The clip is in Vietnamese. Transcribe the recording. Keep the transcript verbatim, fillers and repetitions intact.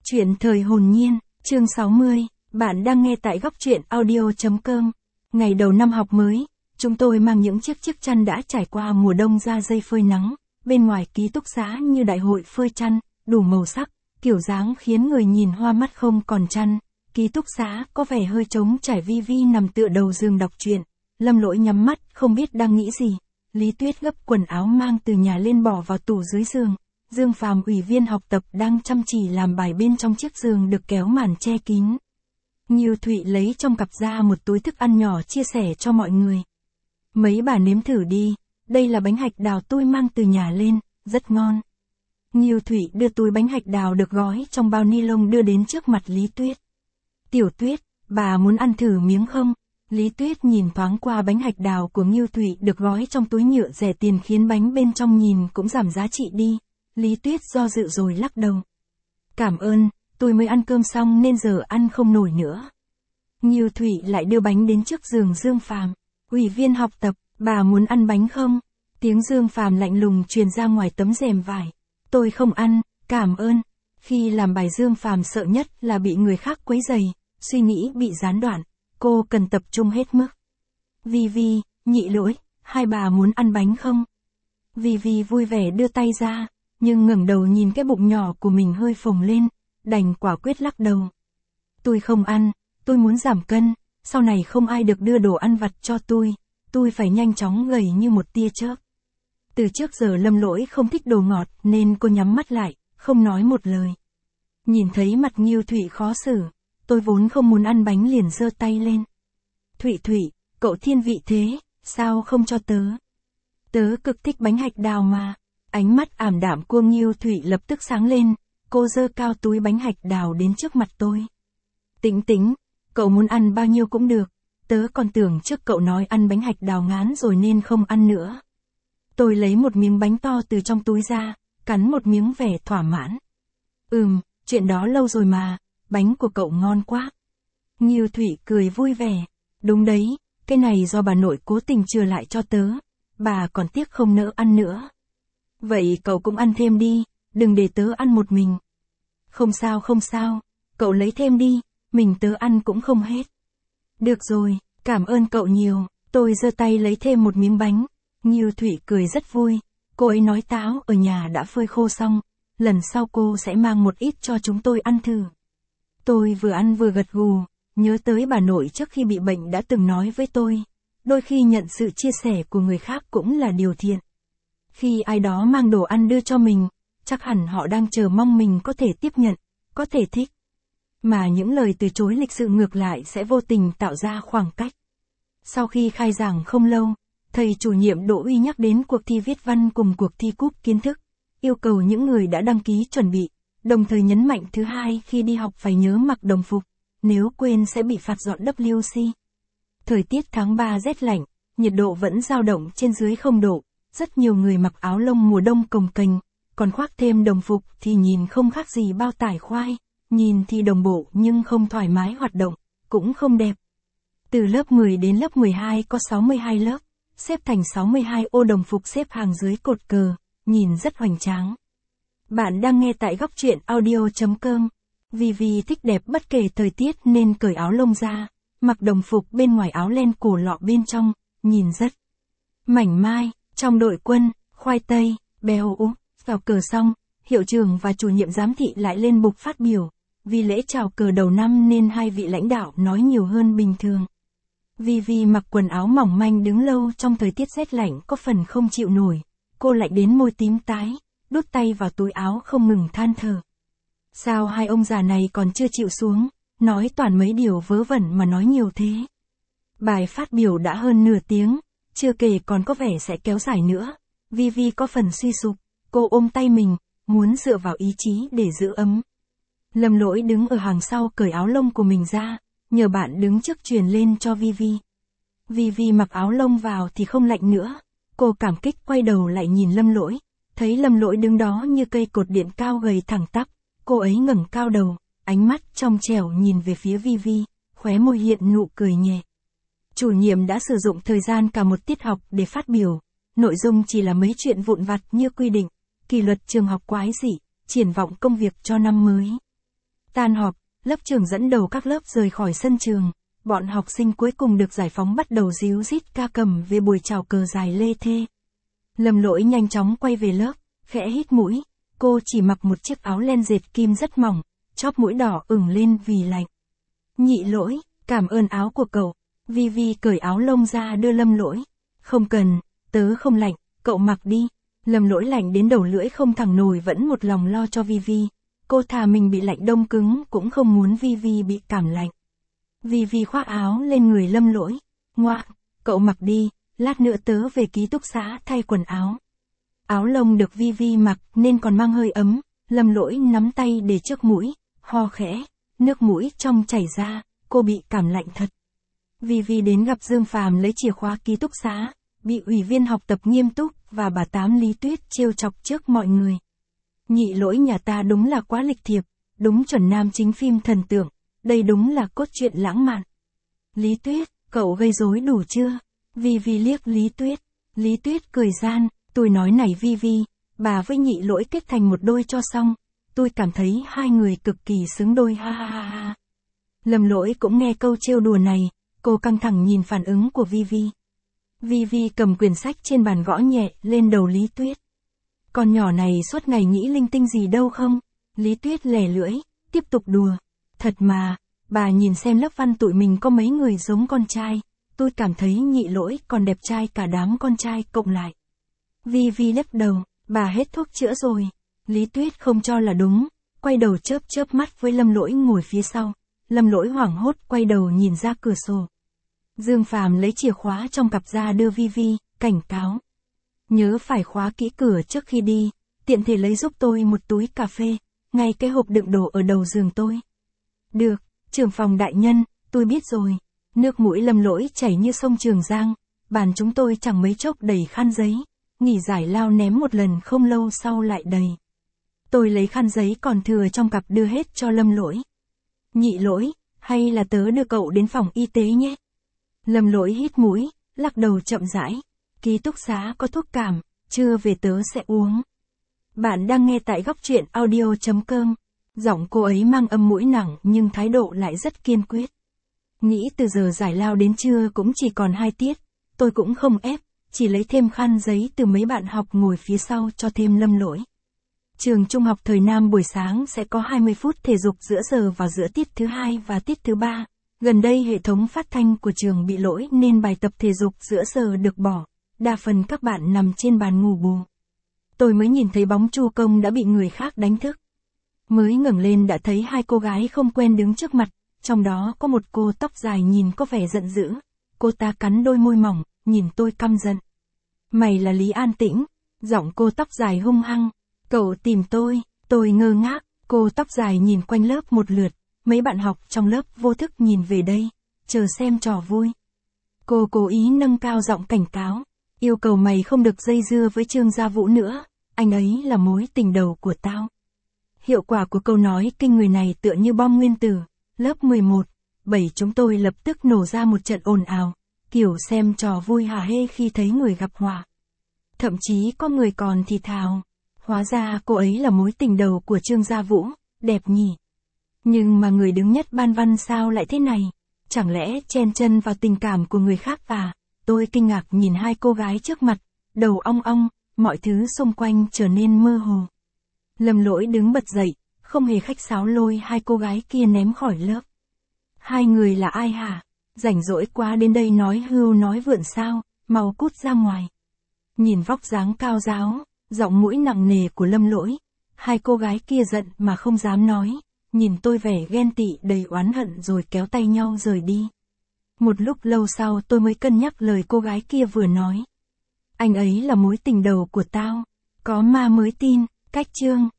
Chuyện thời hồn nhiên, chương sáu mươi, bạn đang nghe tại góc truyện audio chấm com. Ngày đầu năm học mới, chúng tôi mang những chiếc chiếc chăn đã trải qua mùa đông ra dây phơi nắng, bên ngoài ký túc xá như đại hội phơi chăn, đủ màu sắc, kiểu dáng khiến người nhìn hoa mắt không còn chăn. Ký túc xá có vẻ hơi trống trải. Vi Vi nằm tựa đầu giường đọc truyện, Lâm Lỗi nhắm mắt không biết đang nghĩ gì. Lý Tuyết gấp quần áo mang từ nhà lên bỏ vào tủ dưới giường. Dương Phàm ủy viên học tập đang chăm chỉ làm bài bên trong chiếc giường được kéo màn che kín. Ngưu Thụy lấy trong cặp ra một túi thức ăn nhỏ chia sẻ cho mọi người. Mấy bà nếm thử đi, đây là bánh hạch đào tôi mang từ nhà lên, rất ngon. Ngưu Thụy đưa túi bánh hạch đào được gói trong bao ni lông đưa đến trước mặt Lý Tuyết. Tiểu Tuyết, bà muốn ăn thử miếng không? Lý Tuyết nhìn thoáng qua bánh hạch đào của Ngưu Thụy được gói trong túi nhựa rẻ tiền khiến bánh bên trong nhìn cũng giảm giá trị đi. Lý Tuyết do dự rồi lắc đầu. Cảm ơn, tôi mới ăn cơm xong nên giờ ăn không nổi nữa. Ngưu Thụy lại đưa bánh đến trước giường Dương Phàm. Ủy viên học tập, bà muốn ăn bánh không? Tiếng Dương Phàm lạnh lùng truyền ra ngoài tấm rèm vải. Tôi không ăn, cảm ơn. Khi làm bài Dương Phàm sợ nhất là bị người khác quấy rầy, suy nghĩ bị gián đoạn. Cô cần tập trung hết mức. Vi Vi, Nhị Lỗi, hai bà muốn ăn bánh không? Vi Vi vui vẻ đưa tay ra, nhưng ngẩng đầu nhìn cái bụng nhỏ của mình hơi phồng lên, đành quả quyết lắc đầu. Tôi không ăn, tôi muốn giảm cân, sau này không ai được đưa đồ ăn vặt cho tôi, tôi phải nhanh chóng gầy như một tia chớp. Từ trước giờ Lâm Lỗi không thích đồ ngọt nên cô nhắm mắt lại, không nói một lời. Nhìn thấy mặt Ngưu Thụy khó xử, tôi vốn không muốn ăn bánh liền giơ tay lên. Thụy Thụy, cậu thiên vị thế, sao không cho tớ? Tớ cực thích bánh hạch đào mà. Ánh mắt ảm đạm của Ngưu Thụy lập tức sáng lên, cô giơ cao túi bánh hạch đào đến trước mặt tôi. Tĩnh Tĩnh, cậu muốn ăn bao nhiêu cũng được, tớ còn tưởng trước cậu nói ăn bánh hạch đào ngán rồi nên không ăn nữa. Tôi lấy một miếng bánh to từ trong túi ra, cắn một miếng vẻ thỏa mãn. Ừm, chuyện đó lâu rồi mà, bánh của cậu ngon quá. Ngưu Thụy cười vui vẻ, đúng đấy, cái này do bà nội cố tình chừa lại cho tớ, bà còn tiếc không nỡ ăn nữa. Vậy cậu cũng ăn thêm đi, đừng để tớ ăn một mình. Không sao không sao, cậu lấy thêm đi, mình tớ ăn cũng không hết. Được rồi, cảm ơn cậu nhiều, tôi giơ tay lấy thêm một miếng bánh. Ngưu Thụy cười rất vui, cô ấy nói táo ở nhà đã phơi khô xong, lần sau cô sẽ mang một ít cho chúng tôi ăn thử. Tôi vừa ăn vừa gật gù, nhớ tới bà nội trước khi bị bệnh đã từng nói với tôi, đôi khi nhận sự chia sẻ của người khác cũng là điều thiện. Khi ai đó mang đồ ăn đưa cho mình, chắc hẳn họ đang chờ mong mình có thể tiếp nhận, có thể thích. Mà những lời từ chối lịch sự ngược lại sẽ vô tình tạo ra khoảng cách. Sau khi khai giảng không lâu, thầy chủ nhiệm Đỗ Uy nhắc đến cuộc thi viết văn cùng cuộc thi cúp kiến thức, yêu cầu những người đã đăng ký chuẩn bị, đồng thời nhấn mạnh thứ hai khi đi học phải nhớ mặc đồng phục, nếu quên sẽ bị phạt dọn W C. Thời tiết tháng ba rét lạnh, nhiệt độ vẫn dao động trên dưới không độ. Rất nhiều người mặc áo lông mùa đông cồng kềnh, còn khoác thêm đồng phục thì nhìn không khác gì bao tải khoai, nhìn thì đồng bộ nhưng không thoải mái hoạt động, cũng không đẹp. Từ lớp mười đến lớp mười hai có sáu mươi hai lớp, xếp thành sáu mươi hai ô đồng phục xếp hàng dưới cột cờ, nhìn rất hoành tráng. Bạn đang nghe tại góc truyện audio chấm com. Vi Vi thích đẹp bất kể thời tiết nên cởi áo lông ra, mặc đồng phục bên ngoài áo len cổ lọ bên trong, nhìn rất mảnh mai. Trong đội quân, khoai tây, béo ú, vào cờ xong, hiệu trưởng và chủ nhiệm giám thị lại lên bục phát biểu. Vì lễ chào cờ đầu năm nên hai vị lãnh đạo nói nhiều hơn bình thường. Vi Vi mặc quần áo mỏng manh đứng lâu trong thời tiết rét lạnh có phần không chịu nổi. Cô lạnh đến môi tím tái, đút tay vào túi áo không ngừng than thở. Sao hai ông già này còn chưa chịu xuống, nói toàn mấy điều vớ vẩn mà nói nhiều thế. Bài phát biểu đã hơn nửa tiếng. Chưa kể còn có vẻ sẽ kéo dài nữa. Vi Vi có phần suy sụp, cô ôm tay mình, muốn dựa vào ý chí để giữ ấm. Lâm Lỗi đứng ở hàng sau cởi áo lông của mình ra, nhờ bạn đứng trước truyền lên cho Vi Vi. Vi Vi mặc áo lông vào thì không lạnh nữa. Cô cảm kích quay đầu lại nhìn Lâm Lỗi, thấy Lâm Lỗi đứng đó như cây cột điện cao gầy thẳng tắp. Cô ấy ngẩng cao đầu, ánh mắt trong trẻo nhìn về phía Vi Vi, khóe môi hiện nụ cười nhẹ. Chủ nhiệm đã sử dụng thời gian cả một tiết học để phát biểu, nội dung chỉ là mấy chuyện vụn vặt như quy định, kỷ luật trường học quái dị, triển vọng công việc cho năm mới. Tan họp, lớp trưởng dẫn đầu các lớp rời khỏi sân trường. Bọn học sinh cuối cùng được giải phóng bắt đầu ríu rít ca cầm về buổi chào cờ dài lê thê. Lâm Lỗi nhanh chóng quay về lớp, khẽ hít mũi. Cô chỉ mặc một chiếc áo len dệt kim rất mỏng, chóp mũi đỏ ửng lên vì lạnh. Nhị Lỗi, cảm ơn áo của cậu. Vi Vi cởi áo lông ra đưa Lâm Lỗi. Không cần, tớ không lạnh, cậu mặc đi. Lâm Lỗi lạnh đến đầu lưỡi không thẳng nổi vẫn một lòng lo cho Vi Vi. Cô thà mình bị lạnh đông cứng cũng không muốn Vi Vi bị cảm lạnh. Vi Vi khoác áo lên người Lâm Lỗi. Ngoan, cậu mặc đi, lát nữa tớ về ký túc xá thay quần áo. Áo lông được Vi Vi mặc nên còn mang hơi ấm. Lâm Lỗi nắm tay để trước mũi, ho khẽ, nước mũi trong chảy ra, cô bị cảm lạnh thật. Vi Vi đến gặp Dương Phàm lấy chìa khóa ký túc xá, bị ủy viên học tập nghiêm túc và bà Tám Lý Tuyết trêu chọc trước mọi người. Nhị Lỗi nhà ta đúng là quá lịch thiệp, đúng chuẩn nam chính phim thần tượng, đây đúng là cốt truyện lãng mạn. Lý Tuyết, cậu gây rối đủ chưa? Vi Vi liếc Lý Tuyết. Lý Tuyết cười gian, tôi nói này Vi Vi, bà với Nhị Lỗi kết thành một đôi cho xong, tôi cảm thấy hai người cực kỳ xứng đôi ha ha ha ha. Lâm Lỗi cũng nghe câu trêu đùa này, cô căng thẳng nhìn phản ứng của Vi Vi. Vi Vi cầm quyển sách trên bàn gõ nhẹ lên đầu Lý Tuyết. Con nhỏ này suốt ngày nghĩ linh tinh gì đâu không? Lý Tuyết lẻ lưỡi, tiếp tục đùa. Thật mà, bà nhìn xem lớp văn tụi mình có mấy người giống con trai, tôi cảm thấy Nhị Lỗi còn đẹp trai cả đám con trai cộng lại. Vi Vi lắc đầu, bà hết thuốc chữa rồi. Lý Tuyết không cho là đúng, quay đầu chớp chớp mắt với Lâm Lỗi ngồi phía sau. Lâm Lỗi hoảng hốt quay đầu nhìn ra cửa sổ. Dương Phàm lấy chìa khóa trong cặp ra đưa Vi Vi, cảnh cáo. Nhớ phải khóa kỹ cửa trước khi đi, tiện thể lấy giúp tôi một túi cà phê, ngay cái hộp đựng đồ ở đầu giường tôi. Được, trưởng phòng đại nhân, tôi biết rồi. Nước mũi Lâm Lỗi chảy như sông Trường Giang, bàn chúng tôi chẳng mấy chốc đầy khăn giấy, nghỉ giải lao ném một lần không lâu sau lại đầy. Tôi lấy khăn giấy còn thừa trong cặp đưa hết cho Lâm Lỗi. Nhị Lỗi, hay là tớ đưa cậu đến phòng y tế nhé? Lâm Lỗi hít mũi, lắc đầu chậm rãi. Ký túc xá có thuốc cảm, trưa về tớ sẽ uống. Bạn đang nghe tại góc truyện audio chấm com. Giọng cô ấy mang âm mũi nặng nhưng thái độ lại rất kiên quyết. Nghĩ từ giờ giải lao đến trưa cũng chỉ còn hai tiết, tôi cũng không ép, chỉ lấy thêm khăn giấy từ mấy bạn học ngồi phía sau cho thêm Lâm Lỗi. Trường trung học thời Nam buổi sáng sẽ có hai mươi phút thể dục giữa giờ vào giữa tiết thứ hai và tiết thứ ba. Gần đây hệ thống phát thanh của trường bị lỗi nên bài tập thể dục giữa giờ được bỏ. Đa phần các bạn nằm trên bàn ngủ bù. Tôi mới nhìn thấy bóng Chu Công đã bị người khác đánh thức. Mới ngẩng lên đã thấy hai cô gái không quen đứng trước mặt, trong đó có một cô tóc dài nhìn có vẻ giận dữ. Cô ta cắn đôi môi mỏng, nhìn tôi căm giận. Mày là Lý An Tĩnh, giọng cô tóc dài hung hăng. Cậu tìm tôi, tôi ngơ ngác, cô tóc dài nhìn quanh lớp một lượt, mấy bạn học trong lớp vô thức nhìn về đây, chờ xem trò vui. Cô cố ý nâng cao giọng cảnh cáo, yêu cầu mày không được dây dưa với Trương Gia Vũ nữa, anh ấy là mối tình đầu của tao. Hiệu quả của câu nói kinh người này tựa như bom nguyên tử, lớp mười một, bảy chúng tôi lập tức nổ ra một trận ồn ào, kiểu xem trò vui hả hê khi thấy người gặp họa. Thậm chí có người còn thì thào, hóa ra cô ấy là mối tình đầu của Trương Gia Vũ, đẹp nhỉ. Nhưng mà người đứng nhất ban văn sao lại thế này, chẳng lẽ chen chân vào tình cảm của người khác à? Tôi kinh ngạc nhìn hai cô gái trước mặt, đầu ong ong, mọi thứ xung quanh trở nên mơ hồ. Lâm Lỗi đứng bật dậy, không hề khách sáo lôi hai cô gái kia ném khỏi lớp. Hai người là ai hả? Rảnh rỗi quá đến đây nói hưu nói vượn sao, mau cút ra ngoài. Nhìn vóc dáng cao ráo, giọng mũi nặng nề của Lâm Lỗi, hai cô gái kia giận mà không dám nói, nhìn tôi vẻ ghen tị đầy oán hận rồi kéo tay nhau rời đi. Một lúc lâu sau tôi mới cân nhắc lời cô gái kia vừa nói. Anh ấy là mối tình đầu của tao, có ma mới tin, cách chương.